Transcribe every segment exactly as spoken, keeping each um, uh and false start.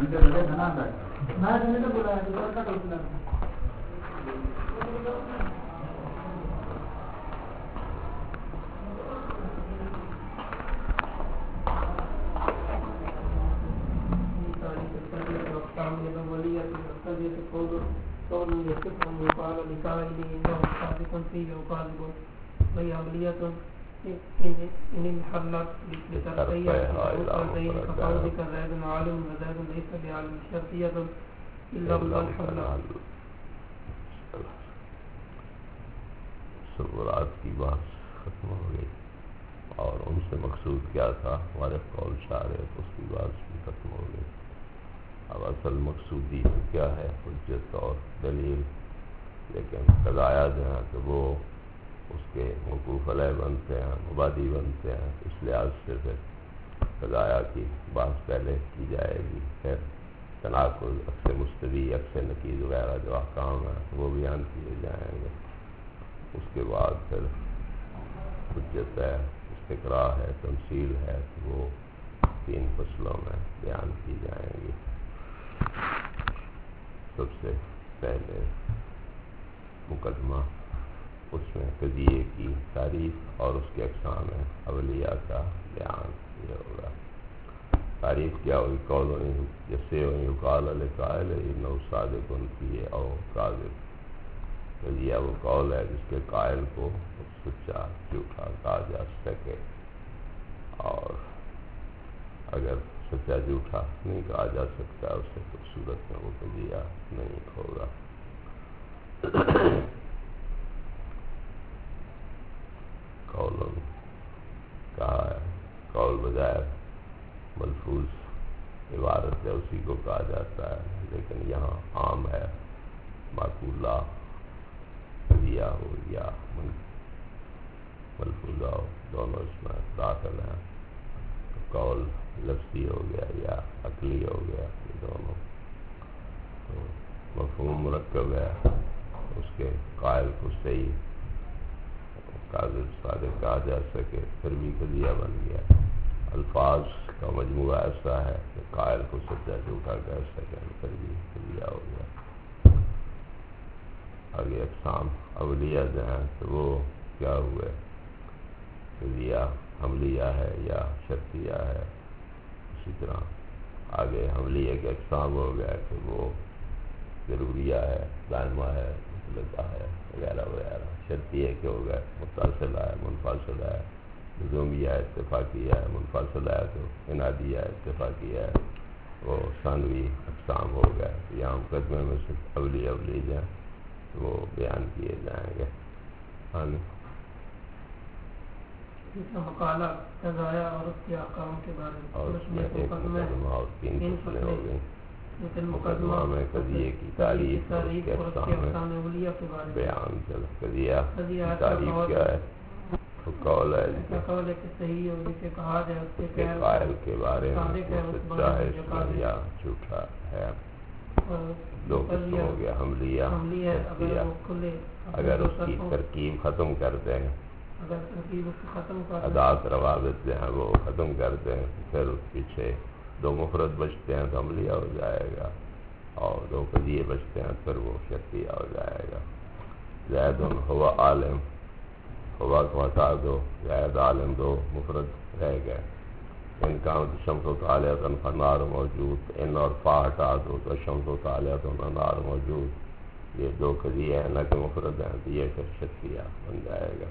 تصورات کی بات ختم ہو گئی اور ان سے مقصود کیا تھا ہمارے قول شارع اس کی بات بھی ختم ہو گئی. اب اصل مقصودی کیا ہے؟ حجت اور دلیل. لیکن قضایا جو ہیں کہ وہ اس کے موقوف علیہ بنتے ہیں، مبادی بنتے ہیں. اس لحاظ سے پھر قضایا کی بات پہلے کی جائے گی، پھر تناقض، عکس مستوی، عکس نقیض وغیرہ جو احکام ہیں وہ بیان کیے جائیں گے. اس کے بعد پھر حجت ہے، استقراء ہے، تمثیل ہے، وہ تین فصلوں میں بیان کی جائیں گی. سب سے پہلے مقدمہ، اس میں قضیے کی تعریف اور اس کے اقسام اولیہ کا بیان یہ ہوگا. تعریف کیا ہوئی؟ قول جیسے یقال لقائل انہ صادق فیہ او کاذب. قضیہ وہ قول ہے جس کے قائل کو سچا جھوٹا کہا جا سکے، اور اگر سچا جھوٹا نہیں کہا جا سکتا اس سے تو صورت میں وہ قضیہ نہیں ہوگا. قول کہا ہے، قول بجائے ملفوظ عبارت ہے اسی کو کہا جاتا ہے، لیکن یہاں عام ہے. معقولہ قضیہ ہو یا ملفوظہ ہو، دونوں اس میں داخل ہیں. قول لفظی ہو گیا یا عقلی ہو گیا، یہ دونوں تو مفہوم مرکب ہے. اس کے قائل کو صحیح کاذب صادق کہا جا سکے پھر بھی قضیہ بن گیا. الفاظ کا مجموعہ ایسا ہے کہ قائل کو سچا جھوٹا کہہ سکے پھر بھی قضیہ ہو گیا. آگے اقسام اولیہ جو ہیں تو وہ کیا ہوئے؟ قضیہ حملیہ ہے یا شرطیہ ہے. اسی طرح آگے حملیہ کے اقسام ہو گیا کہ وہ ضروریہ ہے، دائمہ ہے، مطلقہ ہے وغیرہ وغیرہ. شرطیہ کے ہو گئے متصلہ ہے، منفصلہ ہے، لزومیہ ہے، اتفاقیہ ہے. منفصلہ ہے تو انادیہ ہے، اتفاقیہ ہے. وہ ثانوی اقسام ہو گئے. یہاں مقدمے میں سے اولیہ اولیہ جو ہیں وہ بیان کیے جائیں گے. مقالہ قضایا اور اس کے احکام کے بارے میں اور اس میں ایک مقدمہ اور تین فصلیں ہو گئیں. مقدمہ میں قضیے کی تعریف اور اس کے اقسام بیان. چلو قضیہ کی تعریف کیا ہے؟ تو قول ہے کہ قائل کے بارے میں سچا ہے اس میں یا جھوٹا ہے. دو قسم ہو گیا، حملیہ شرطیہ. اگر اس کی ترکیب ختم کر دیں، ادات روابط جو ہیں وہ ختم کر دیں، پھر اس پیچھے دو مفرد بچتے ہیں تو حملیہ ہو جائے گا، اور دو قضیے بچتے ہیں پھر وہ شرطیہ ہو جائے گا. زید ہوا عالم، ہوا کو ہٹا دو، زید عالم، دو مفرد رہ گئے. ان کا شمس و طالعۃ فنار موجود، ان اور فا ہٹا دو تو شمس و طالعۃ فنار موجود. یہ دو قضیے ہیں نہ کہ مفرد ہیں، تو یہ پھر شرطیہ بن جائے گا.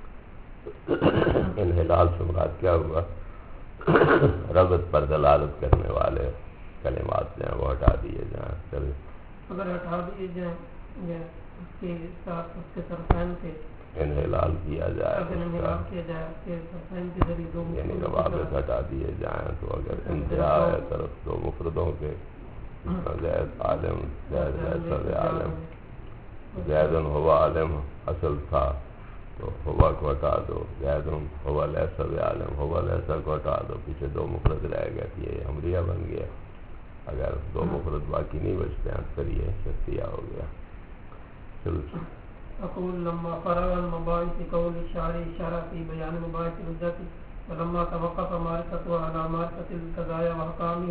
انحلال سے مراد کیا ہوا؟ ربط پر دلالت کرنے والے کلمات جو ہیں وہ ہٹا دیے جائیں. چلے اگر ہٹا دیے جائیں یا اس کے ساتھ اس کے طرفین سے انحلال کیا جائے، انحلال کیا جائے اس کے طرفین کے ذریعے دو یعنی روابط ہٹا دیے جائیں تو اگر انتہا ہے طرف دو مفردوں کے، زید عالم، زید ایسا عالم، زید ہوا عالم اصل تھا تو ہوا کو ہٹا دو، زید ہوا لیسا عالم، ہوا لیسا کو ہٹا دو، پیچھے دو مفرد رہ گئے تو یہ حملیہ بن گیا. اگر دو مفرد باقی نہیں بچتے ہیں پھر یہ شرطیہ ہو گیا. چلو اقول لما فرغ المباحث قول الشارع اشارہ فی بیان مباحث الحجت ولما توقف معرفت و على معرفت القضایا واحکامها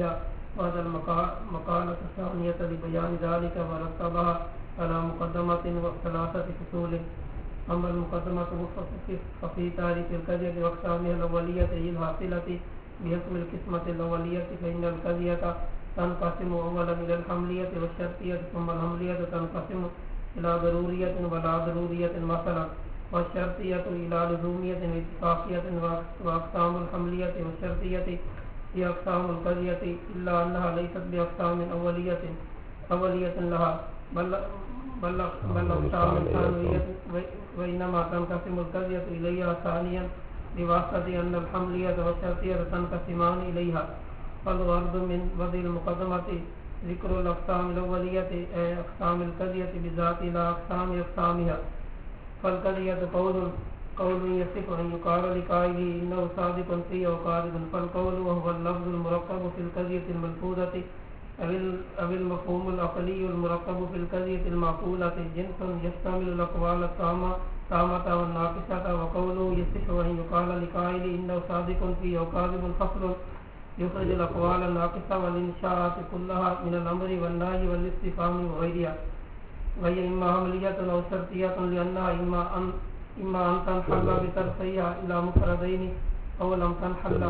وهذا المقالة الثانية لبيان ذلك ورتبها على مقدمة وثلاثة فصول. أما المقدمة ففي تعريف القضية وأقسامها الأولية هي الحاصلة بحكم القسمة الأولية، فإن القضية تنقسم أولا إلى الحملية والشرطية، ثم الحملية تنقسم إلى ضرورية ولا ضرورية مثلا، والشرطية إلى لزومية واتفاقية. وأقسام الحملية والشرطية هي أقسام القضية إلا أنها ليست بأقسام أولية أولية لها، بل بل بل أقسام ثانوية، وإنما تنقسم القضية إليها ثانيا بواسطة أن الحملية والشرطية تنقسمان إليها. فالغرض من وضع المقدمة ذكر الأقسام الأولية أقسام القضية بذات إلى أقسام أقسامها. فالقضية قول قول يصح أن يقال لقائله إنه صادق فيه أو كاذب. فالقول وهو اللفظ المركب في القضية الملفوظة أو المفهوم العقلي المركب في القضية المعقولة جنس يشتمل الأقوال التامة تامة والناقصة. وقوله يصح أن يقال لقائله إنه صادق فيه أو كاذب فصل يخرج الأقوال الناقصة والإنشاءات كلها من الأمر والنهي والاستفهام وغيرها، وهي إما حملية أو شرطية، لأنها إما أن إما أن تنحل بطرفيها إلى مفردين أو لم تنحل.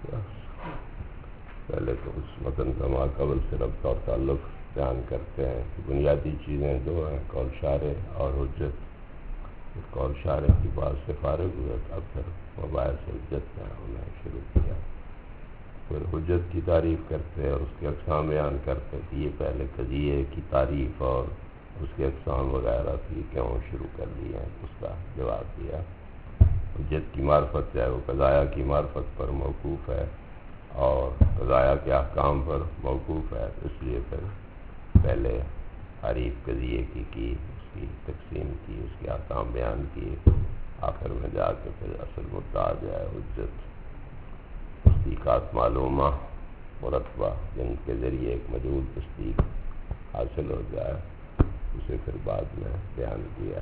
پہلے تو اس متن کا ما قبل سے ربط اور تعلق بیان کرتے ہیں کہ بنیادی چیزیں دو ہیں، قول شارع اور حجت. قول شارع کی بات سے فارغ ہوئے، اب پھر مباحث حجت میں انہیں شروع کیا. پھر حجت کی تعریف کرتے اور اس کے اقسام بیان کرتے کہ یہ پہلے قضیے کی تعریف اور اس کے اقسام وغیرہ کی کیوں شروع کر دی ہیں، اس کا جواب دیا. حجت کی معرفت جو ہے وہ قضایا کی معرفت پر موقوف ہے اور قضایا کے احکام پر موقوف ہے، اس لیے پھر پہلے تعریف قضیے کی کی اس کی تقسیم کی، اس کے احکام بیان کیے، آخر میں جا کے پھر اصل مدعا جو ہے حجت تصدیقات معلومہ مرتبہ جن کے ذریعے ایک موجود تصدیق حاصل ہو جائے، اسے پھر بعد میں بیان کیا.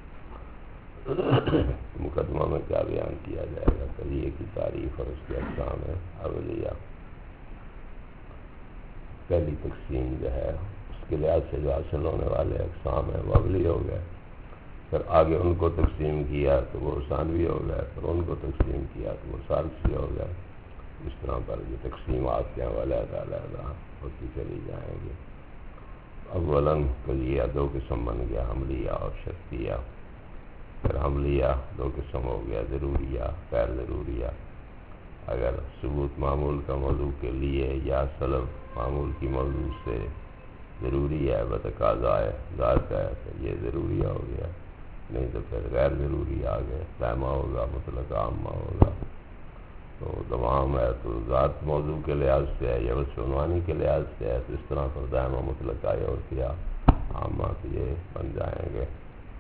مقدمہ میں کیا بیان کیا جائے گا؟ قضیے کی تعریف اور اس کے اقسام ہے اولیہ. پہلی تقسیم جو ہے اس کے لحاظ سے جو حاصل ہونے والے اقسام ہیں وہ اولی ہو گئے. پھر آگے ان کو تقسیم کیا تو وہ ثانوی ہو گئے، پھر ان کو تقسیم کیا تو وہ ثالثی ہو گئے. اس طرح پر یہ تقسیمات ہیں وہ علیحدہ علیحدہ ہوتی چلی جائیں گی. اولاً قضیہ دو قسم بن گیا، حملیہ اور شرطیہ. پھر حملیہ دو قسم ہو گیا، ضروریہ غیر ضروریہ. اگر ثبوت معمول کا موضوع کے لیے یا سلب معمول کی موضوع سے ضروری ہے بتقاضا ہے ذات ہے تو یہ ضروریہ ہو گیا، نہیں تو پھر غیر ضروری آگے دائمہ ہوگا، مطلق عامہ ہوگا. تو دوام ہے تو ذات موضوع کے لحاظ سے ہے یا وصف عنوانی کے لحاظ سے ہے، تو اس طرح پر دائمہ مطلق آئے اور کیا عامہ تو یہ بن جائیں گے.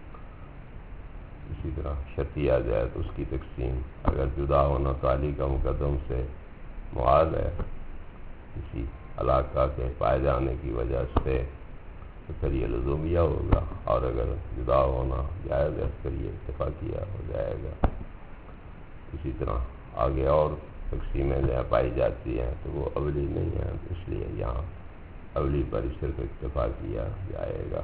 اسی طرح شرطیہ جائے تو اس کی تقسیم اگر جدا ہونا تعلیق کا مقدم سے معاد ہے کسی علاقہ کے پائے جانے کی وجہ سے تو پھر یہ لزومیہ ہوگا، اور اگر جدا ہونا جائز ہے پھر یہ اتفاقیہ ہو جائے گا. اسی طرح آگے اور تقسیمیں جہاں پائی جاتی ہیں تو وہ اولی نہیں ہیں، اس لیے یہاں اولی پر صرف اکتفا کیا جائے گا.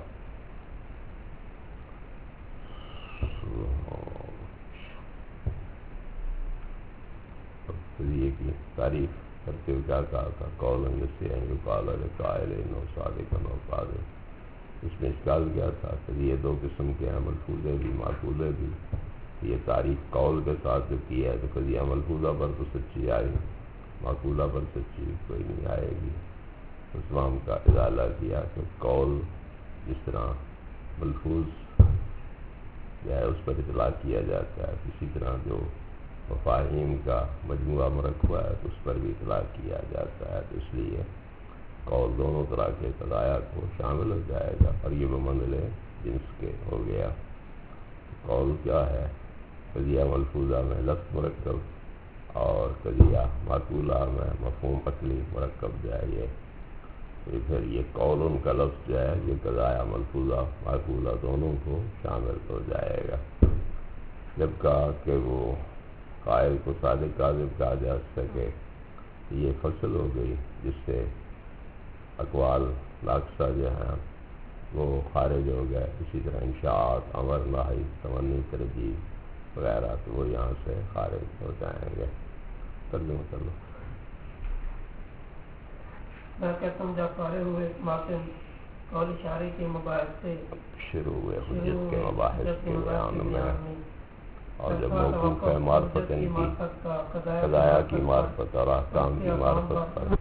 قضیے کی تعریف کرتے ہوئے کیا کہا تھا؟ قول جیسے قال قائل نو صادق نو کاذب. اس میں اشکال کیا تھا کہ یہ دو قسم کے ہیں، ملفوظے بھی معقولے بھی. یہ تعریف قول کے ساتھ جو کی ہے تو قضیہ ملفوظہ پر تو سچی آئی، معقولہ پر سچی کوئی نہیں آئے گی. اس میں ہم کا ازالہ کیا کہ قول جس طرح ملفوظ جو ہے اس پر اطلاق کیا جاتا ہے، اسی طرح جو مفاہیم کا مجموعہ مرکبہ ہے تو اس پر بھی اطلاق کیا جاتا ہے. تو اس لیے قول دونوں طرح کے قضایا کو شامل ہو جائے گا، اور یہ بمنزل جنس کے ہو گیا. قول کیا ہے؟ قضیہ ملفوظہ میں لفظ مرکب اور قضیہ معقولہ میں مفہوم عقلی مرکب جو ہے یہ پھر یہ قول ان کا لفظ جو ہے یہ قضایا ملفوظہ معقولہ دونوں کو شامل ہو جائے گا. جب کہا کہ وہ قائل کو صادق کاذب کہا جا سکے یہ فصل ہو گئی جس سے اقوال ناقصہ جو ہیں وہ خارج ہو گئے. اسی طرح انشاءات، امر، نہی، تمنی، ترجیح وغیرہ تو وہ یہاں سے خارج ہو جائیں گے. ترجمہ کر لو. میں کہتا ہوں جب فارغ ہوئے ماتم اور اشارے کے مباحث سے شروع ہوئے حجت کے مباحث کے بیان میں، اور جب موقوف ہے معرفت ان کی قضایا کی معرفت اور احکام کی معرفت پر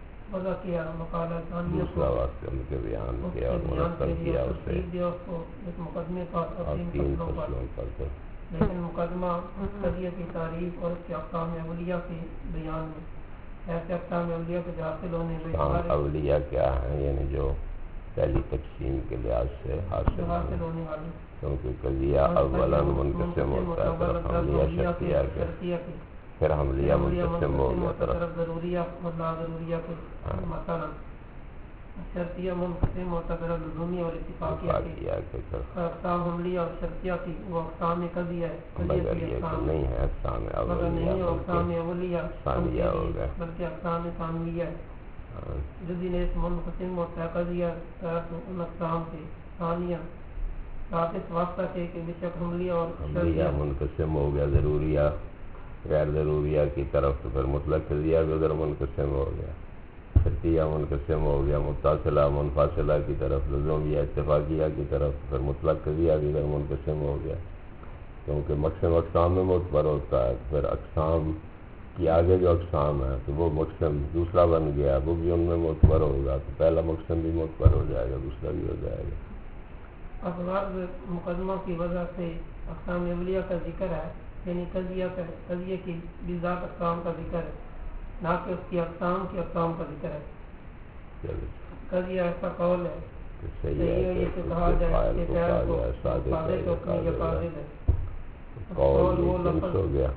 دوسرا واسطے ان کے بیان کیا اور مرتب کیا اسے اور تین فصلوں پر تھے. لیکن مقدمہ قضیہ کی تعریف اور اس کے اقسام اولیاء کے بیان میں ایسے اقسام اولیاء کے حاصل ہونے اقسام اولیاء کیا ہیں، یعنی جو پہلی تقسیم کے لحاظ سے حاصل ہونے والی، کیونکہ قضیہ اولاً منقسم ہوتا ہے طرف حملیہ شرطیہ کے، پھر حملیہ منقسم ہو گیا طرف ضروریہ اور لا ضروریہ کے. مثلا شرطیہ منقسم ہوتا طرف لزومیہ اور اتفاقیہ کے. اقسام حملیہ اور شرطیہ کی وہ اقسام قضیہ ہے، مگر یہ تو نہیں ہے اقسام اولیاء، اقسام اولیاء ثانیہ ہو گئے بلکہ اقسام ثانویہ ہے. جدی نے اس منقسم ہوتا ہے قضیہ ان اقسام کے ثانیہ ثابت واسطہ کے کہ بشک حملیہ اور حملیہ منقسم ہو گیا ضروریہ غیر ضروریہ کی طرف، تو پھر مطلق قضیہ بھی ادھر منقسم ہو گیا. شرطیہ منقسم ہو گیا متصلہ منفصلہ کی طرف، لزومیہ اتفاقیہ کی طرف، پھر مطلق قضیہ بھی ادھر منقسم ہو گیا. کیونکہ مقسم اقسام میں معتبر ہوتا ہے، پھر اقسام کی آگے جو اقسام ہے تو وہ مقسم دوسرا بن گیا، وہ بھی ان میں معتبر ہوگا، تو پہلا مقسم بھی معتبر ہو جائے گا، دوسرا بھی ہو جائے گا. افراد مقدمہ کی وجہ سے اقسام اولیاء کا ذکر ہے، یعنی قضیہ کا قضیہ کی بذات اقسام کا ذکر ہے، نہ کہ اس کی اقسام کی اقسام کا ذکر ہے. قضیہ ایسا قول ہے کہ صحیح ہے کہ کہا جائے کہ فعل کو صادق ہے، قاضل ہے. قول یہ جنس ہو گیا،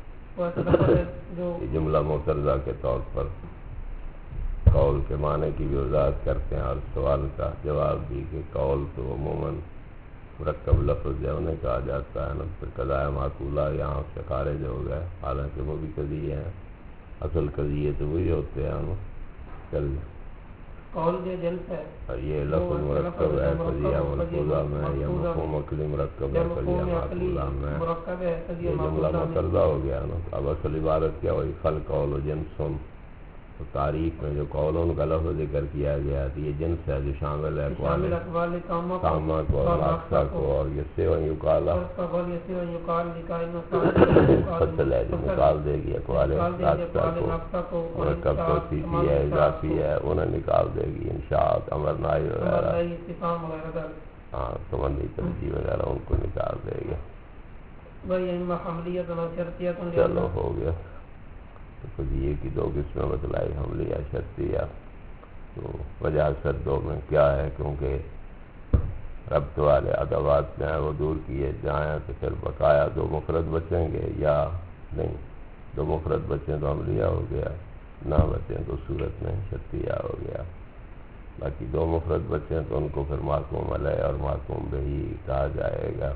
یہ جملہ معترضہ کے طور پر قول کے معنی کی بھی وضاحت کرتے ہیں، اور سوال کا جواب بھی کہ قول تو عموماً مرکب لفظ ہے انہیں کہا جاتا ہے نا. پھر قضایا معقولہ یہاں سے خارج ہو گئے، حالانکہ وہ بھی قضیے ہیں، اصل قضیے تو وہی ہوتے ہیں نا. چل قول یہ جنس ہے، یہ لفظ مرکب ہے قضیہ ملفوظہ میں، یا مفہوم عقلی مرکب ہے قضیہ معقولہ میں، یہ جملہ معترضہ ہو گیا نا. اب اصل عبارت کیا ہوئی؟ خل قول و جنسن. تو تعریف میں جو قولون کا لفظ ذکر کیا گیا تو یہ جنس ہے جو شامل ہے اقوال تامہ کو اور ناقصہ کو، اور یہ سیو یقالا فصل ہے جو نکال دے گی اقوال ناقصہ کو، مرکب توصیفی ہے اضافی ہے انہیں نکال دے گی، انشاءات، امر، نہی وغیرہ، ہاں تمنی، ترجیح وغیرہ ان کو نکال دے گا. چلو ہو گیا. تو قضیے کی دو قسمیں بتلائی، حملیہ شرطیہ. تو وجہ اکثر دو میں کیا ہے، کیونکہ ربط والے ادوات جو ہیں وہ دور کیے جائیں تو پھر بقایا دو مفرد بچیں گے، یا نہیں دو مفرد بچیں تو حملیہ ہو گیا، نہ بچیں تو صورت میں شرطیہ ہو گیا. باقی دو مفرد بچیں تو ان کو پھر محکوم علیہ اور محکوم بہی کہا جائے گا.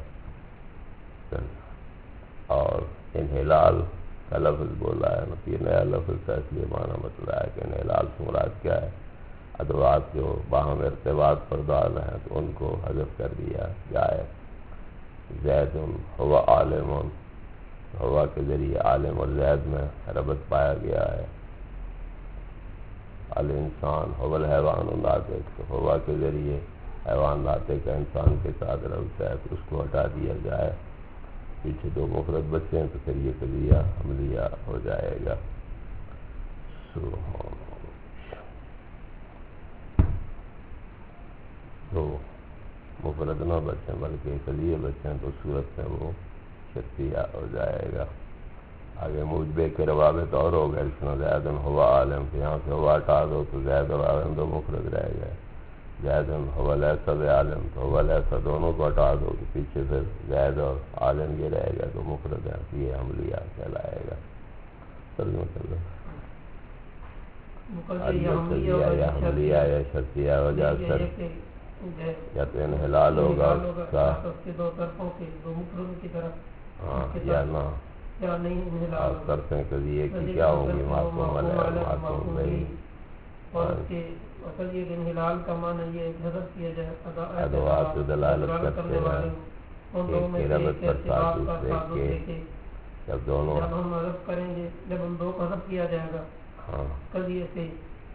اور انحلال کا لفظ بولا ہے نا، یہ نیا لفظ ہے، اس لیے معنی بتلا ہے کہ انحلال سے مراد کیا ہے. ادوات جو باہم ارتباط پر دال ہیں تو ان کو حذف کر دیا جائے. زید ہوا عالم، ہوا کے ذریعے عالم اور زید میں ربط پایا گیا ہے. الانسان ہوا الحیوان ناطق، تو ہوا کے ذریعے حیوان ناطق کا انسان کے ساتھ ربط ہے، تو اس کو ہٹا دیا جائے، پیچھے دو مفرد بچے ہیں تو پھر یہ قضیہ حملیہ ہو جائے گا. دو مفرد نہ بچیں بلکہ قضیے بچیں تو صورت میں وہ شرطیہ ہو جائے گا. آگے موجبے کے روابط اور ہو گئے، جس میں زید ہوا عالم، تو یہاں سے ہوا ہٹا دو تو زید اور عالم دو مفرد رہ گئے. زید ہوا لیسا عالم، تو ہوا لیسا دونوں کو ہٹا دو تو پیچھے پھر زید اور عالم یہ رہے گا، تو مفرد ہے، تو یہ حملیہ کہلائے گا. ترجمہ کر لو. یا حملیہ یا شرطیہ وجہ اکثر یا تو انحلال ہوگا اس کا، ہاں یا نہ آپ کرتے ہیں قضیے کی کیا ہوں گی، معصوم علیہ اور معصوم بہی. اور اس کے اصل یہ دن ہلال کا معنی یہ حذف کیا جائے ادوات دلالت کرتے ہیں ان دونوں میں سے ایک ارتباط کا تعلق ہے کہ جب دونوں جب ہم حذف کریں گے جب ان دو کو حذف کیا جائے گا ہاں قضیے سے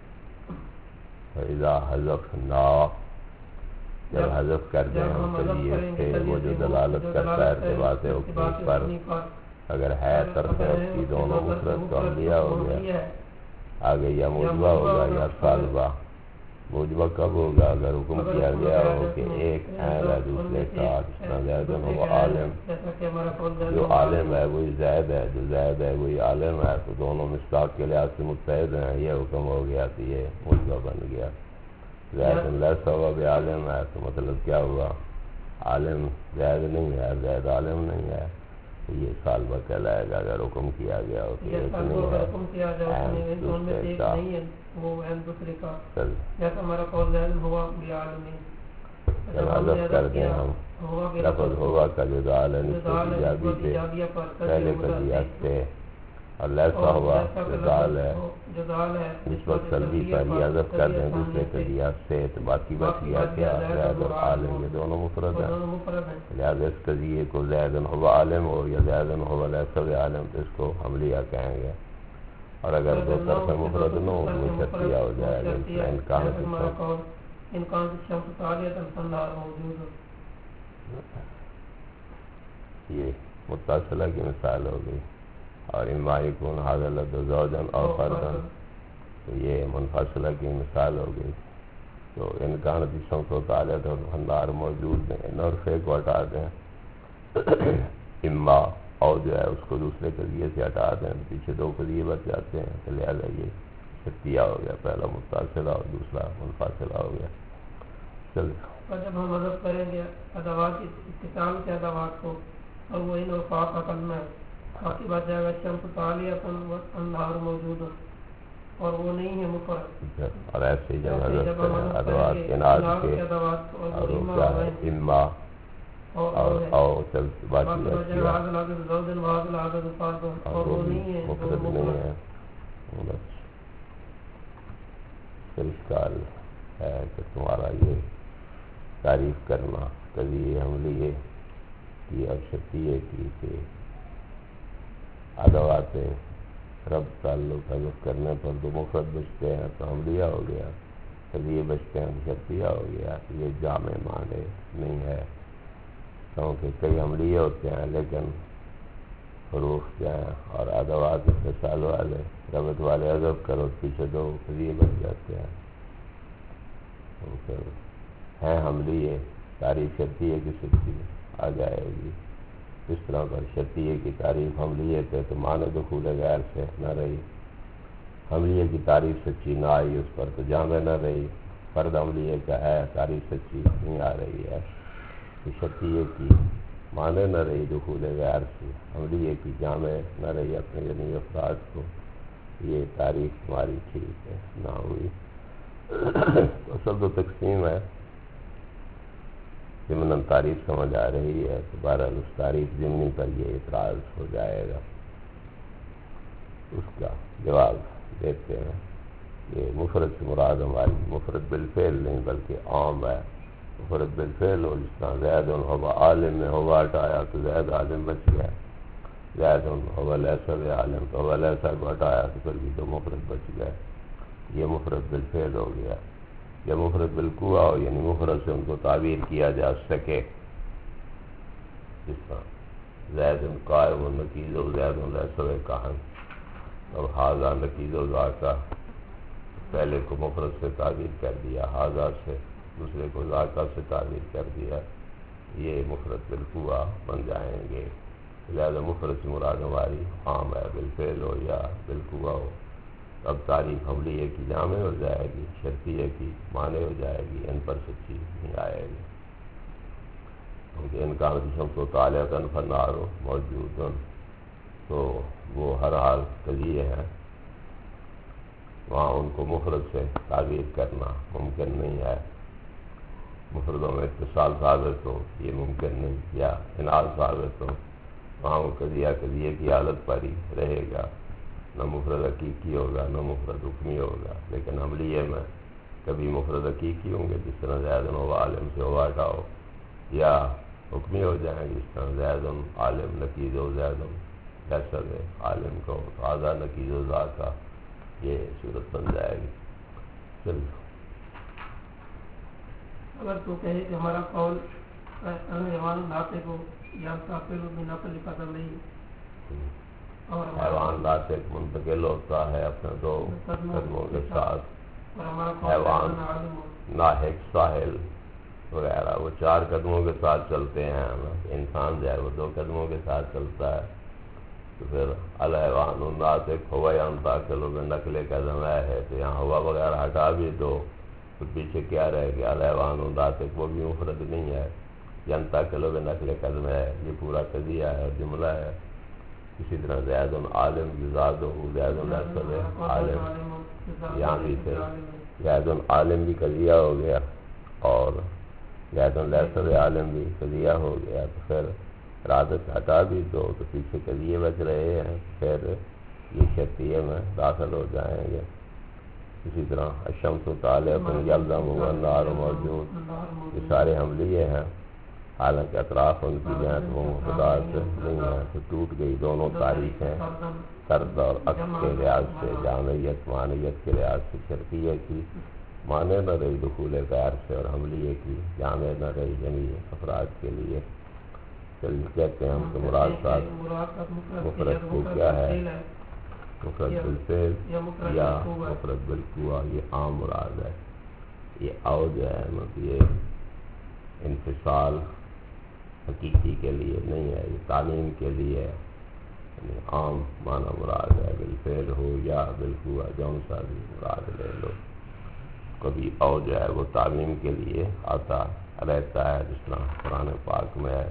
اذا حذفنا جب حذف کر دیں ہم قضیے سے وہ جو دلالت کرتا ہے ارتباط حکم پر اگر ہے طرف اس کی دونوں مفرد تو ہم لیا ہو گیا آگے یا موجبہ ہوگا یا صالبہ موجبہ کب ہوگا اگر حکم کیا گیا ہو کہ ایک عین ہے دوسرے کا جس طرح زیدن ہو عالم جو عالم ہے وہی زید ہے جو زید ہے وہی عالم ہے تو دونوں مصداق کے لحاظ سے متحد ہیں یہ حکم ہو گیا تو یہ موجبہ بن گیا زید لیسا ہوا بھی عالم ہے تو مطلب کیا ہوا عالم زید نہیں ہے زید عالم نہیں ہے یہ صالبہ کہلائے گا اگر حکم کیا گیا ہو تو ایک نہیں ہے دوسرے کا وہ دوسرے کا جیسا ہمارا قول ہوا بعالمین جب حذف کر دیں ہم لفظ ہوا کا جو دال ہے نسبت ایجابی سے پہلے قضیہ سے اور لیسا ہوا جو دال ہے نسبت سلبی پر یہ حذف کر دیں دوسرے قضیہ سے تو باقی بچ گیا کیا زید اور عالم یہ دونوں مفرد ہیں لہٰذا اس قضیے کو زیدن ہوا عالم ہو یا زیدن ہوا لیسا عالم تو اس کو حملیہ کہیں گے اور اگر دو طرف مفرد نہ ہو تو شرطیہ ہو جائے گا اس میں امکان یہ متصلہ کی مثال ہو گئی اور اما یکون ھذا لفظ زوجا او فردا تو یہ منفصلہ کی مثال ہو گئی تو امکان جسم کو تعلیت اور فنار موجود ہیں ان اور فے کو ہٹا دیں اما اور جو ہے اس کو دوسرے قضیے سے ہٹا دیں پیچھے دو قضیے بچ جاتے ہیں تو لہٰذا یہ شرطیہ ہو گیا پہلا متصلہ اور دوسرا منفصلہ ہو گیا چل جب ہم حذف کریں گے ادوات اتصال کے ادوات کو اور وہ ان وفاق کا کرنا ہے باقی بات جائے گا شمس طالیۃ والنہار موجود اور وہ نہیں ہے مفرد اور ایسے ہی جب حذف کریں ادوات کے ناز کے اور وہ کیا ہے اما اور او چل باقی مفرد نہیں ہے پھر اشکال ہے کہ تمہارا یہ تعریف کرنا قضیے حملیے کی اور شرطیے کی کہ ادوات رب تعلق حذف کرنے پر دو مفرد بچتے ہیں تو حملیہ ہو گیا قضیے بچتے ہیں تو شرطیہ ہو گیا یہ جامع معنی نہیں ہے کیونکہ کئی حملیے ہوتے ہیں لیکن حروف جو ہیں اور ادوات اتصال والے ربط والے حذف کرو پیچھے دو قضیے بچ جاتے ہیں پھر ہیں حملیے تعریف شرطیے کی سچی آ جائے گی اس طرح پر شرطیے کی تعریف حملیے تھے تو معنی دخول غیر سے نہ رہی حملیے کی تعریف سچی نہ آئی اس پر تو جامع نہ رہی فرد حملیے کا ہے تعریف سچی نہیں آ رہی ہے شرطیے کی معنی نہ رہی دخول غیر سے حملیے کی جامع نہ رہی اپنے یعنی افراد کو یہ تعریف تمہاری ٹھیک ہے نہ ہوئی اصل تو تقسیم ہے ضمن تعریف سمجھ آ رہی ہے تو بہرحال اس تعریف ضمنی پر یہ اعتراض ہو جائے گا اس کا جواب دیتے ہیں یہ مفرد سے مراد ہماری مفرد بالفعل نہیں بلکہ عام ہے مفرد بالفعل ہو جس طرح زید ہوا عالم میں ہوا ہٹایا تو زید عالم بچ گیا زید ہوا لیسا عالم تو ہوا لیسا کو ہٹایا تو پھر بھی دو مفرد بچ گئے یہ مفرد بالفعل ہو گیا یا مفرد بالقوہ ہو یعنی مفرد سے ان کو تعبیر کیا جا سکے جس طرح زید قائم و نقیز و زید لیسا کہن اب حاضہ نقیز و ذاکہ پہلے کو مفرد سے تعبیر کر دیا حاضہ سے دوسرے کو ذاکہ سے تعبیر کر دیا یہ مفرد بالقوہ بن جائیں گے لہذا مفرد سے مراد ہماری عام ہے بالفعل ہو یا بالقوہ ہو اب تعریف حملیے کی جامع ہو جائے گی شرطیے کی معنی ہو جائے گی ان پر سچی نہیں آئے گی کیونکہ ان کا شمس و طالعۃ فالنار موجود تو وہ ہر حال قضیے ہیں وہاں ان کو مفرد سے تعبیر کرنا ممکن نہیں ہے مفردوں میں اتصال ثابت ہو یہ ممکن نہیں یا انعال ثابت ہو وہاں وہ قضیہ قضیے کی حالت پر ہی رہے گا نہ مفرد حقیقی ہوگا نہ مفرد حکمی ہوگا، لیکن عملیے میں کبھی مفرد حقیقی ہوں گے جس طرح زید و عالم سے ہوا ہٹاؤ، یا حکمی ہو جائیں گے جس طرح زید عالم نقیض و زید ایسا ہے عالم کو آزاد نقیض و ذا کا، یہ صورت بن جائے گی۔ چلیے اگر تو کہے کہ ہمارا قول حیوان ناطق کو یا کافر میں نقل قدم نہیں، اور حیوان ناطق منتقل ہوتا ہے اپنے دو قدموں کے ساتھ، اور ہمارا قول حیوان عالم ہو، ناحق ساحل وغیرہ وہ چار قدموں کے ساتھ چلتے ہیں، انسان جو ہے وہ دو قدموں کے ساتھ چلتا ہے، تو پھر الحیوان الناطق ہوا یا انتاقل و نقل قدم ہے، تو یہاں ہوا وغیرہ ہٹا بھی دو تو پیچھے کیا رہے گا؟ الحیوان الناطق وہ بھی مفرد نہیں ہے، ینتقل و نقل قدم ہے، یہ پورا قضیہ ہے، جملہ ہے۔ اسی طرح زید عالم یزاد زید الاسد عالم، یہاں بھی سے زید عالم بھی قضیہ ہو گیا اور زید الاسد عالم بھی قضیہ ہو گیا، تو پھر رادت ہٹا بھی دو تو پیچھے قضیے بچ رہے ہیں، پھر یہ شرطیے میں داخل ہو جائیں گے۔ اسی طرح الشمس طالعۃ یلزم النہار موجود، یہ سارے حملیے ہیں، حالانکہ اطراف ان کی جو ہیں تو وہ مفردات نہیں ہیں، تو ٹوٹ گئی دونوں تاریخیں سرد اور عکس کے لحاظ سے، جامعیت معنیت کے لحاظ سے شرطیے کی معنی نہ رہی دخول غیر سے، اور حملیے کی جامع نہ رہی، یعنی افراد کے لیے۔ چلیے کہتے ہیں ہم کہ مراد صاحب مفرد کو کیا ہے؟ مفرد بالفعل یا مفرد بالقوہ، یہ عام مراد ہے۔ یہ او جو ہے مطلب یہ انفصال حقیقی کے لیے نہیں ہے، یہ تعلیم کے لیے ہے، یعنی عام معنی مراد ہے، بالفعل ہو یا بالقوہ جون سا بھی مراد لے لو۔ کبھی او جو ہے وہ تعلیم کے لیے آتا رہتا ہے، جس طرح قرآن پاک میں ہے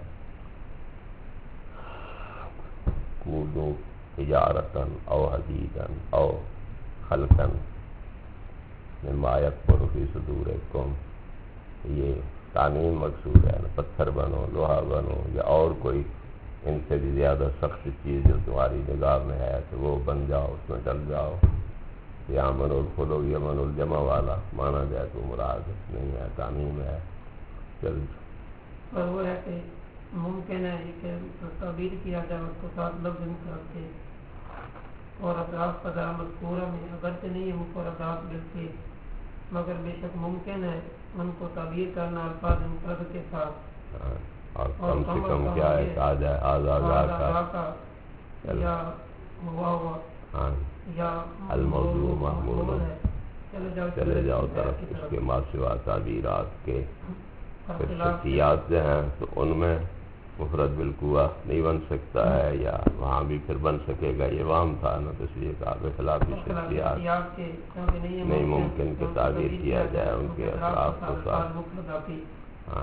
کونوا حجارۃ او حدیدا او خلقا مما یکبر فی صدورکم، یہ تعلیم مقصود ہے، پتھر بنو لوہا بنو یا اور کوئی ان سے بھی زیادہ سخت چیز جو تمہاری نگاہ میں ہے تو وہ بن جاؤ، اس میں ڈل جاؤ۔ یا من الخلو یمن الجمع والا مانا جائے تو مراد نہیں ہے، تعمیم ہے۔ چل اور وہ ہے کہ ممکن ہے کہ تعبیر کیا جائے اس کو ساتھ لفظ مفرد کے، اور اطراف کا ذرا مذکورہ میں اگرچہ نہیں ہے مفردات بلکہ مگر بے شک ممکن ہے ان کو تعبیر کرنا الفاظ مفرد کے ساتھ، اور کم سے کم کیا ہے کہا جائے آزاد کا یا ہوا ہوا یا الموضوع محمول ہے۔ چلے جاؤ طرف اس کے ما سوا تعبیرات کے شخصیات جو ہیں تو ان میں مفرد بالقوہ نہیں بن سکتا ہے، یا وہاں بھی پھر بن سکے گا، یہ وام تھا نا، تو اس لیے کہا بخلاف شخصیات نہیں ممکن کہ تعبیر کیا جائے ان کے اطراف کو ساتھ۔ ہاں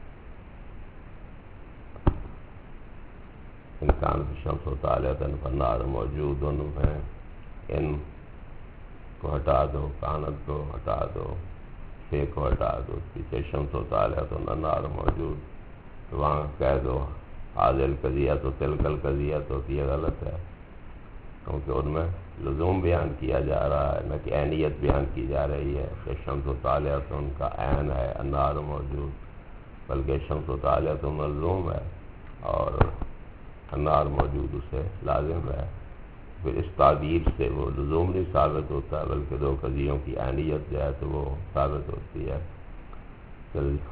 انسان کی شمس و طالعۃ فالنار موجود دونوں ہیں، ان کو ہٹا دو، کانت کو ہٹا دو، فے کو ہٹا دو، پیچھے شمس و طالعۃ النار موجود، تو وہاں کہہ دو حاضر قضیہ تو تلکل قضیہ تو یہ غلط ہے، کیونکہ ان میں لزوم بیان کیا جا رہا ہے، نہ کہ عینیت بیان کی جا رہی ہے کہ شمس و طالعۃ ان کا عین ہے، النار موجود، بلکہ شمس و طالعۃ ملزوم ہے اور النار موجود اسے لازم ہے۔ پھر اس تعبیر سے وہ لزوم نہیں ثابت ہوتا، بلکہ دو قضیوں کی عینیت جو ہے تو وہ ثابت ہوتی ہے۔ چلیے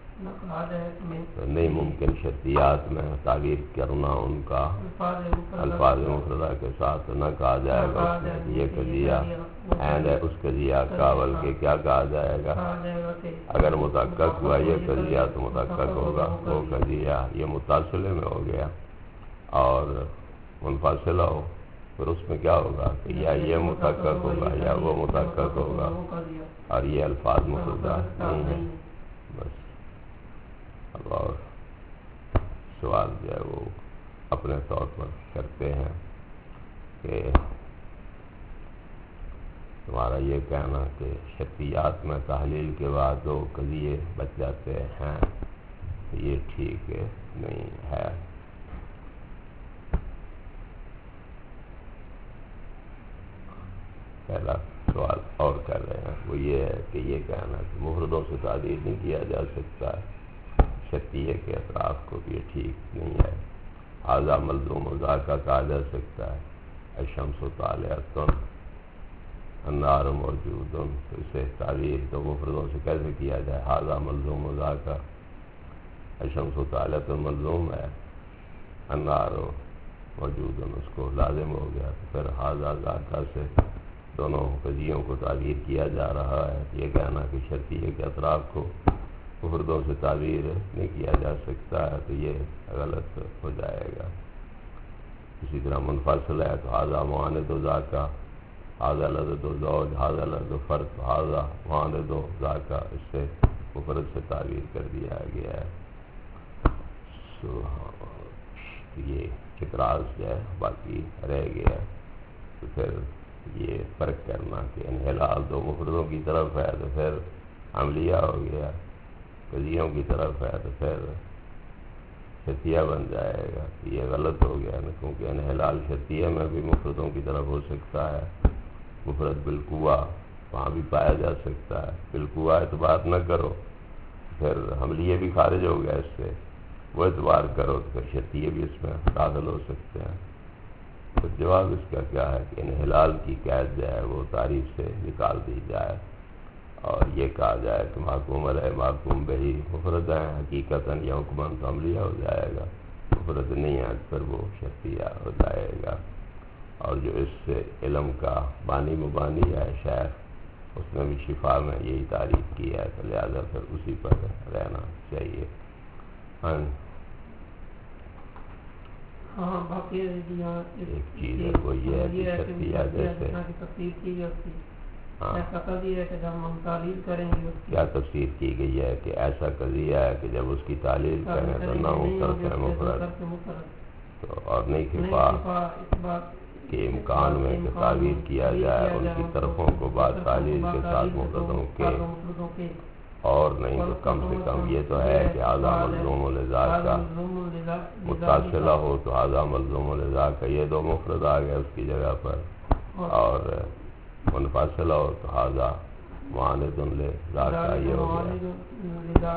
نہیں ممکن شرطیات میں تعبیر کرنا ان کا الفاظ مفردہ کے ساتھ نہ کہا جائے گا اس میں یہ قضیہ عین ہے اس قضیہ کا، بلکہ کیا کہا جائے گا؟ اگر متحقق ہوا یہ قضیہ تو متحقق ہوگا وہ قضیہ، یہ متصلے میں ہو گیا، اور منفصلہ ہو پھر اس میں کیا ہوگا کہ یا یہ متحقق ہوگا یا وہ متحقق ہوگا، اور یہ الفاظ مفردہ نہیں ہے۔ بس اب اور سوال جو ہے وہ اپنے طور پر کرتے ہیں کہ تمہارا یہ کہنا کہ شرطیات میں تحلیل کے بعد دو قضیے بچ جاتے ہیں یہ ٹھیک نہیں ہے۔ پہلا سوال اور کر رہے ہیں، وہ یہ ہے کہ یہ کہنا کہ مفردوں سے تعبیر نہیں کیا جا سکتا شرطیہ کے اطراف کو، بھی یہ ٹھیک نہیں ہے۔ ھذا ملزوم و ذاکا کہا جا سکتا ہے، الشمس طالعۃ النار موجود، تو اسے تعبیر تو مفردوں سے کیسے کیا جائے؟ ھذا ملزوم و ذاکا، الشمس طالعۃ ملزوم ہے، النار موجود اس کو لازم ہو گیا، تو پھر ھذا ذاکا سے دونوں قضیوں کو تعبیر کیا جا رہا ہے۔ یہ کہنا کہ شرطیہ کے اطراف کو مفردوں سے تعبیر نہیں کیا جا سکتا ہے تو یہ غلط ہو جائے گا۔ اسی طرح منفصل ہے تو ھذا معاند ذاکا، ھذا لذت زوج، ھذا لذت فرد، ھذا معاند ذاکا، اس سے مفرد سے تعبیر کر دیا گیا ہے۔ سو یہ اعتراض جو ہے باقی رہ گیا، تو پھر یہ فرق کرنا کہ انحلال دو مفردوں کی طرف ہے تو پھر عملیہ ہو گیا، قضیوں کی طرف ہے تو پھر شرطیہ بن جائے گا، یہ غلط ہو گیا نا، کیونکہ انحلال شرطیہ میں بھی مفردوں کی طرف ہو سکتا ہے، مفرد بالقوہ وہاں بھی پایا جا سکتا ہے، بالقوہ اعتبار نہ کرو پھر حملیہ بھی خارج ہو گیا اس سے، وہ اعتبار کرو تو پھر شرطیہ بھی اس میں داخل ہو سکتے ہیں۔ تو جواب اس کا کیا ہے کہ انحلال کی قید جو ہے وہ تعریف سے نکال دی جائے اور یہ کہا جائے کہ محکوم علیہ محکوم بہی مفرد ہیں، حقیقتاً یا حکماً تو عملیہ ہو جائے گا، مفرد نہیں ہے پھر وہ شرطیہ ہو جائے گا۔ اور جو اس سے علم کا بانی مبانی ہے شیخ، اس نے بھی شفا میں یہی تعریف کی ہے، تو لہٰذا پھر اسی پر رہنا چاہیے۔ ہاں باقی ایک چیز ہے وہ یہ ہے کہ شرطیہ جیسے تفسیر کی گئی اس کی، ہاں ایسا قضیہ ہے کہ جب ہم تعلیل کریں گے اس کی کیا تفسیر کی گئی ہے کہ ایسا قضیہ ہے کہ جب اس کی تعلیل کریں تو نہ مصرف ہے مفرد، تو اور نہیں خفا کے امکان میں کہ تعبیر کیا جائے ان کی طرفوں کو بعد تعلیل کے ساتھ مفردوں کے، اور نہیں تو کم سے کم یہ تو ہے کہ ھذا ملزوم لذاکا متصلہ ہو تو ھذا ملزوم لذاکا، یہ دو مفرد آ گئے اس کی جگہ پر، اور منفصلہ ہو تو ھذا معاند لذاکا، یہ ہو گیا۔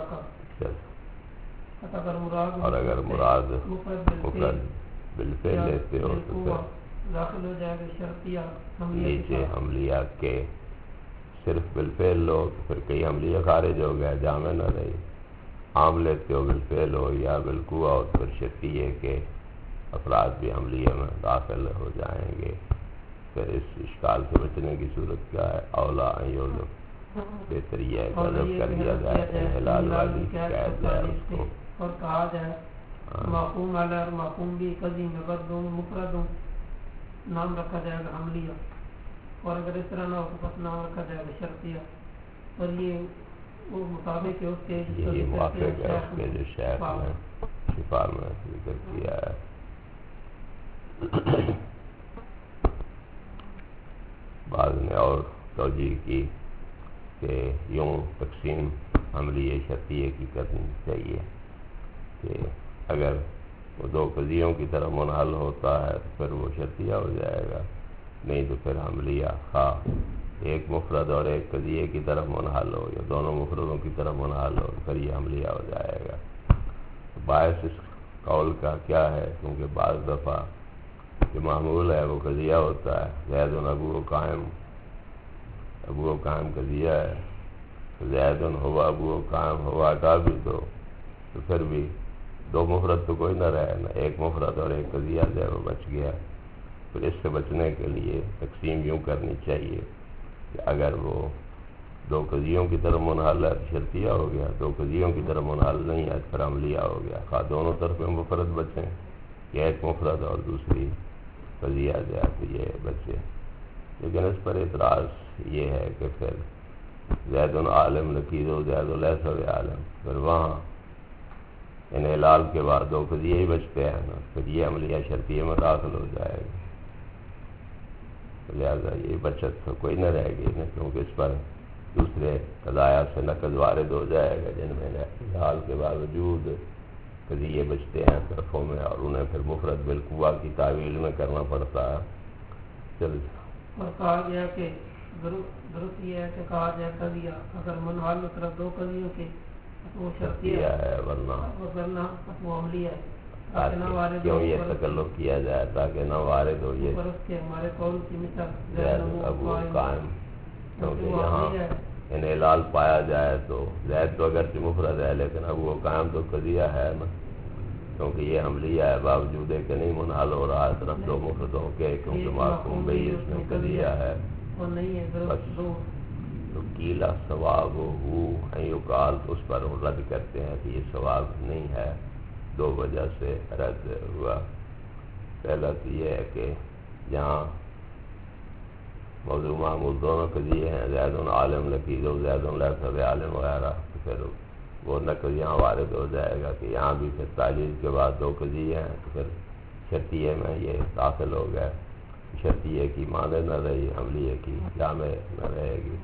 اور اگر مراد مفرد بالفعل لیتے ہو تو پھر داخل ہو جائے گا شرطیہ نیچے حملیہ کے صرف بالفعل لو تو پھر کئی حملیہ خارج ہو گیا، جامع نہ رہی، عام لیتے ہو بالفعل ہو یا بالقوہ ہو تو پھر شرطیہ کے افراد بھی حملیہ میں داخل ہو جائیں گے۔ پھر اس اشکال سے بچنے کی صورت کیا ہے؟ اولا ایولو، بہتر یہ ہے کہ حذف کر دیا جائے انحلال والی قید ہے اس کو، اور کہا جائے محکوم علیہ اور محکوم بھی قضی میں اگر دونوں مفرد ہوں نام رکھا جائے گا عملیہ، اور اگر اس طرح نہ ہو تو بس نام رکھا جائے گا شرطیہ، اور یہ وہ مطابق ہے اس کے یہ موافق ہے اس کے جو شیخ نے شفا میں ذکر کیا ہے۔ بعض نے اور توجیہ کی کہ یوں تقسیم عملیہ شرطیہ کی کرنی چاہیے کہ اگر وہ دو قضیوں کی طرح منحل ہوتا ہے تو پھر وہ شرطیہ ہو جائے گا، نہیں تو پھر حملیہ خواہ ایک مفرد اور ایک قضیے کی طرف منحل ہو یا دونوں مفردوں کی طرف منحل ہو پھر یہ حملیہ ہو جائے گا۔ باعث اس قول کا کیا ہے؟ کیونکہ بعض دفعہ جو معمول ہے وہ قضیہ ہوتا ہے، زید ابو قائم، ابو قائم قضیہ ہے، زید ہوا ابو قائم ہوا کا بھی دو، تو پھر بھی دو مفرد تو کوئی نہ رہے نا، ایک مفرد اور ایک قضیہ جو ہے وہ بچ گیا۔ پھر اس سے بچنے کے لیے تقسیم یوں کرنی چاہیے کہ اگر وہ دو قضیوں کی طرف منحل ہے تو شرطیہ ہو گیا، دو قضیوں کی طرف منحل نہیں ہے تو پھر عملیہ ہو گیا، خواہ دونوں طرف میں مفرد بچیں یا ایک مفرد اور دوسری قضیہ جو ہے تو یہ بچے۔ لیکن اس پر اعتراض یہ ہے کہ پھر زید عالم نقید و زید لیس بعالم، پھر وہاں انحلال کے بعد دو قضیے ہی بچتے ہیں نا، پھر یہ عملیہ شرطیہ میں داخل ہو جائے گا، لہٰذا یہ بچت تو کوئی نہ رہے گی نا، کیونکہ اس پر دوسرے قضایا سے نقض وارد ہو جائے گا جن میں انحلال کے باوجود قضیے بچتے ہیں طرفوں میں، اور انہیں پھر مفرد بالقوہ کی تعویل میں کرنا پڑتا ہے۔ چل اور کہا گیا کہ درست یہ ہے کہ کہا جائے قضیہ اگر منحال طرف دو قضیوں کے وہ شرطیہ ہے ورنہ ورنہ وہ عملی ہے کیوں یہ تکلف کیا جائے تاکہ نہ وارد ہو یہ کے ہمارے قول کی مثال زید ابو قائم، کیونکہ یہاں انحلال پایا جائے تو زید تو اگرچہ مفرد ہے لیکن ابو وہ قائم تو قضیہ ہے نا، کیونکہ یہ عملیہ ہے باوجود ہے کہ نہیں منحل ہو رہا ہے طرف دو مفردوں کے، کیونکہ معصوم بھئی اس میں قضیہ ہے بس تو کیلا ثواب ہو یقال اس پر رد کرتے ہیں کہ یہ ثواب نہیں ہے، دو وجہ سے رد ہوا۔ پہلا تو یہ ہے کہ جہاں موضوع معمول دونوں قضیے ہیں، زید عالم لقید و زید لیس بعالم وغیرہ، تو پھر وہ نقل یہاں وارد ہو جائے گا کہ یہاں بھی پھر تعلیل کے بعد دو قضیے ہیں تو پھر شرطیے میں یہ داخل ہو گئے، شرطیے کی مانے نہ رہی، عملیے کی جامع نہ رہے گی۔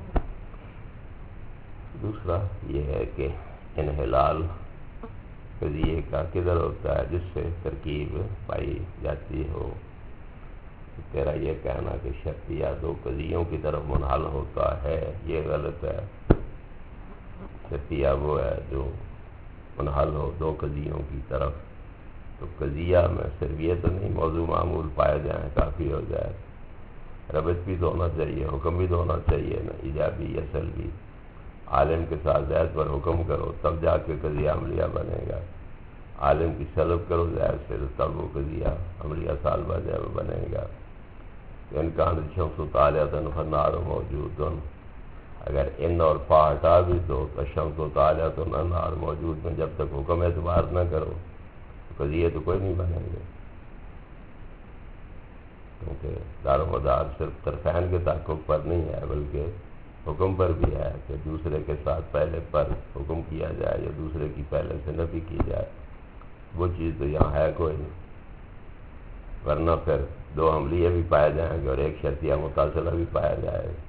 دوسرا یہ ہے کہ انحلال قضیے کا کدھر ہوتا ہے جس سے ترکیب پائی جاتی ہو، تیرا یہ کہنا کہ شرطیہ دو قضیوں کی طرف منحل ہوتا ہے یہ غلط ہے۔ شرطیہ وہ ہے جو منحل ہو دو قضیوں کی طرف، تو قضیہ میں صرف یہ تو نہیں موضوع معمول پائے جائیں کافی ہو جائے، ربط بھی ہونا چاہیے، حکم بھی ہونا چاہیے نا، ایجابی یا سلبی۔ عالم کے ساتھ زید پر حکم کرو تب جا کے قضیہ عملیہ بنے گا، عالم کی سلب کرو زید سے تب وہ قضیہ عملیہ سال بعد بنے گا۔ ان کا شمس طالعۃ فالنار موجود، اگر ان اور فا ہٹا بھی دو تو شمس طالعۃ النار موجود میں جب تک حکم اعتبار نہ کرو تو قضیے تو کوئی نہیں بنے گے، کیونکہ دار و مدار صرف طرفین کے تحقق پر نہیں ہے بلکہ حکم پر بھی ہے کہ دوسرے کے ساتھ پہلے پر حکم کیا جائے یا دوسرے کی پہلے سے نفی کی جائے، وہ چیز تو یہاں ہے کوئی نہیں، ورنہ پھر دو عملیے بھی پائے جائیں گے اور ایک شرطیہ متصلہ بھی پایا جائے گا۔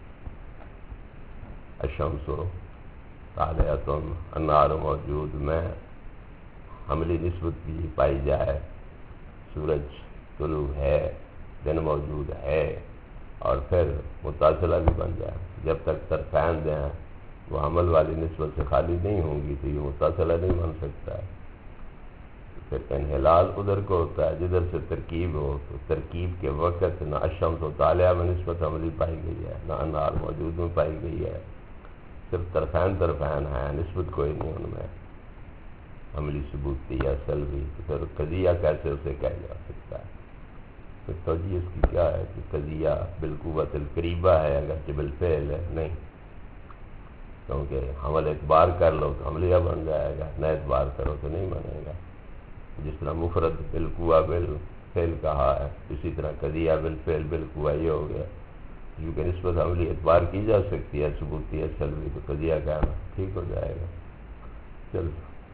الشمس طالعۃ النار موجود میں عملی نسبت بھی پائی جائے، سورج طلوع ہے، دن موجود ہے، اور پھر متصلہ بھی بن جائے، جب تک طرفین دیں وہ عمل والی نسبت سے خالی نہیں ہوں گی تو یہ متصلہ نہیں بن سکتا ہے۔ پھر انحلال ادھر کو ہوتا ہے جدھر سے ترکیب ہو، تو ترکیب کے وقت نہ الشمس و طالعہ میں نسبت عملی پائی گئی ہے نہ انار موجود میں پائی گئی ہے، صرف طرفین طرفین ہیں، نسبت کوئی نہیں ان میں عملی ثبوتی یا سلبی، تو پھر قضیہ کیسے اسے کہا جا سکتا ہے؟ پھر توجیہ اس کی کیا ہے کہ قضیہ بالقوت القریبہ ہے اگرچہ بالفعل ہے نہیں، کیونکہ عمل اعتبار کر لو تو عملیہ بن جائے گا، نہ اعتبار کرو تو نہیں بنے گا۔ جس طرح مفرد بالقوہ بالفعل کہا ہے اسی طرح قضیہ بالفعل بالقوہ یہ ہو گیا، کیونکہ نسبت عملی اعتبار کی جا سکتی ہے ثبوتی ہے سلبی، تو قضیہ کہنا ٹھیک ہو جائے گا۔ چل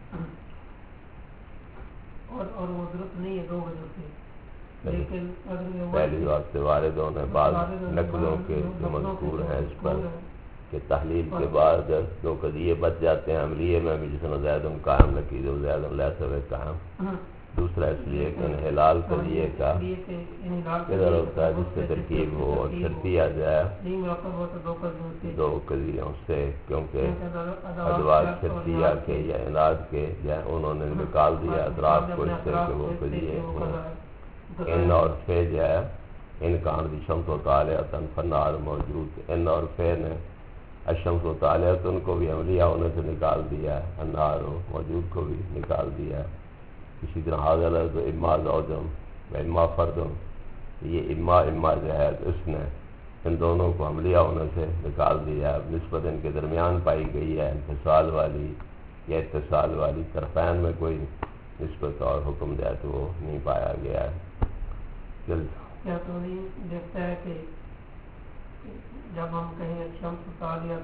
اور اور وہ درست نہیں ہے دو وجہ سے، لیکن پہلی بات سے وارد ہونے بعض نقلوں کے جو مذکور ہیں اس پر کہ تحلیل کے بعد دو قضیے بچ جاتے ہیں عملیے میں بھی، جس نے زید قائم لقید و زید لیس قائم۔ دوسرا اس لیے کہ انحلال قضیے کا کدھر ہوتا ہے جس سے ترکیب ہو اور شرطیہ جائے دو قضیوں سے، کیونکہ ادوات شرطیہ کے یا اناد کے یا انہوں نے نکال دیا ادراک کو اس سے کہ وہ قضیے ہوں۔ ان اور فے جو ہے ان کا عرض شمس و طالعۃ فالنار موجود، ان اور فے نے الشمس و طالعۃ ان کو بھی عملیہ ہونے سے نکال دیا ہے، النار موجود کو بھی نکال دیا ہے۔ اسی طرح حاضر ہے تو اما زوجم و اما فردم، یہ اما اما جو ہے اس نے ان دونوں کو عملیہ ہونے سے نکال دیا ہے، نسبت ان کے درمیان پائی گئی ہے انفصال والی یا اتصال والی، طرفین میں کوئی نسبت اور حکم دیا تو وہ نہیں پایا گیا ہے۔ کیا تو نہیں دیکھتا ہے کہ جب ہم کہیں شمس طالعۃ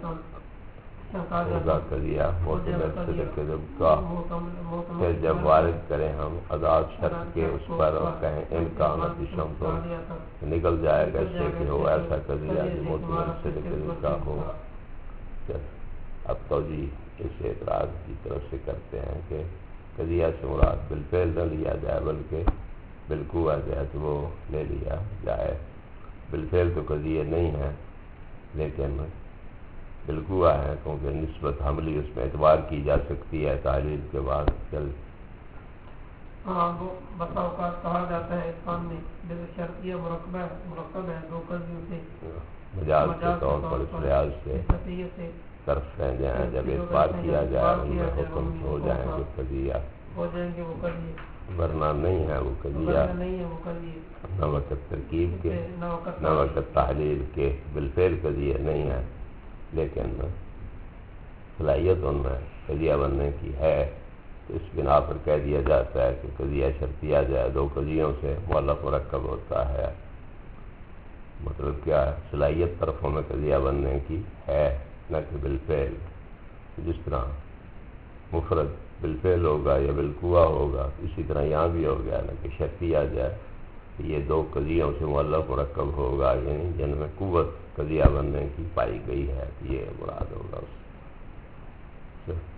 قضیہ موتمد صدق کا، پھر جب وارد کریں ہم ادات شرط کے اس پر اور کہیں امکانات شمس نکل جائے گا اس سے کہ ہو ایسا قضیہ جو موتمد صدق کا ہو۔ اب توجیہ اس اعتراض کی طرف سے کرتے ہیں کہ قضیہ سے مراد بالفعل نہ لیا جائے بلکہ بالقوہ جو ہے تو وہ لے لیا جائے، بالفعل تو قضیہ نہیں ہے لیکن بالقوہ ہے، کیونکہ نسبت حملی اس میں اعتبار کی جا سکتی ہے تعلیل کے بعد چل ہاں وہ بسا اوقات کہا جاتا ہے عرفان میں جیسے شرطیہ مرکبہ مرکب ہے دو قضیوں سے مجاز کے طور پر اس لحاظ سے سے طرف رہ جائیں، جب اعتبار کیا جائے ان میں حکم ہو جائیں گے قضیہ، ہو جائیں گے وہ قضیے، ورنہ نہیں ہے وہ قضیہ، نہیں ہے وہ قضیے نہ وقت ترکیب کے نہ وقت تحلیل کے، بالفعل قضیہ نہیں ہے لیکن صلاحیت ان میں قضیہ بننے کی ہے، تو اس بنا پر کہہ دیا جاتا ہے کہ قضیہ شرطیہ جائے دو قضیوں سے مؤلف مرکب ہوتا ہے۔ مطلب کیا ہے؟ صلاحیت طرفوں میں قضیہ بننے کی ہے، نہ کہ بالفعل، جس طرح مفرد بالفعل ہوگا یا بالقوہ ہوگا اسی طرح یہاں بھی ہو گیا، نہ کہ شرطیہ جائے کہ یہ دو قضیوں سے مؤلف مرکب ہوگا، یعنی جن میں قوت قضیہ بننے کی پائی گئی ہے، یہ مراد ہوگا اس سے۔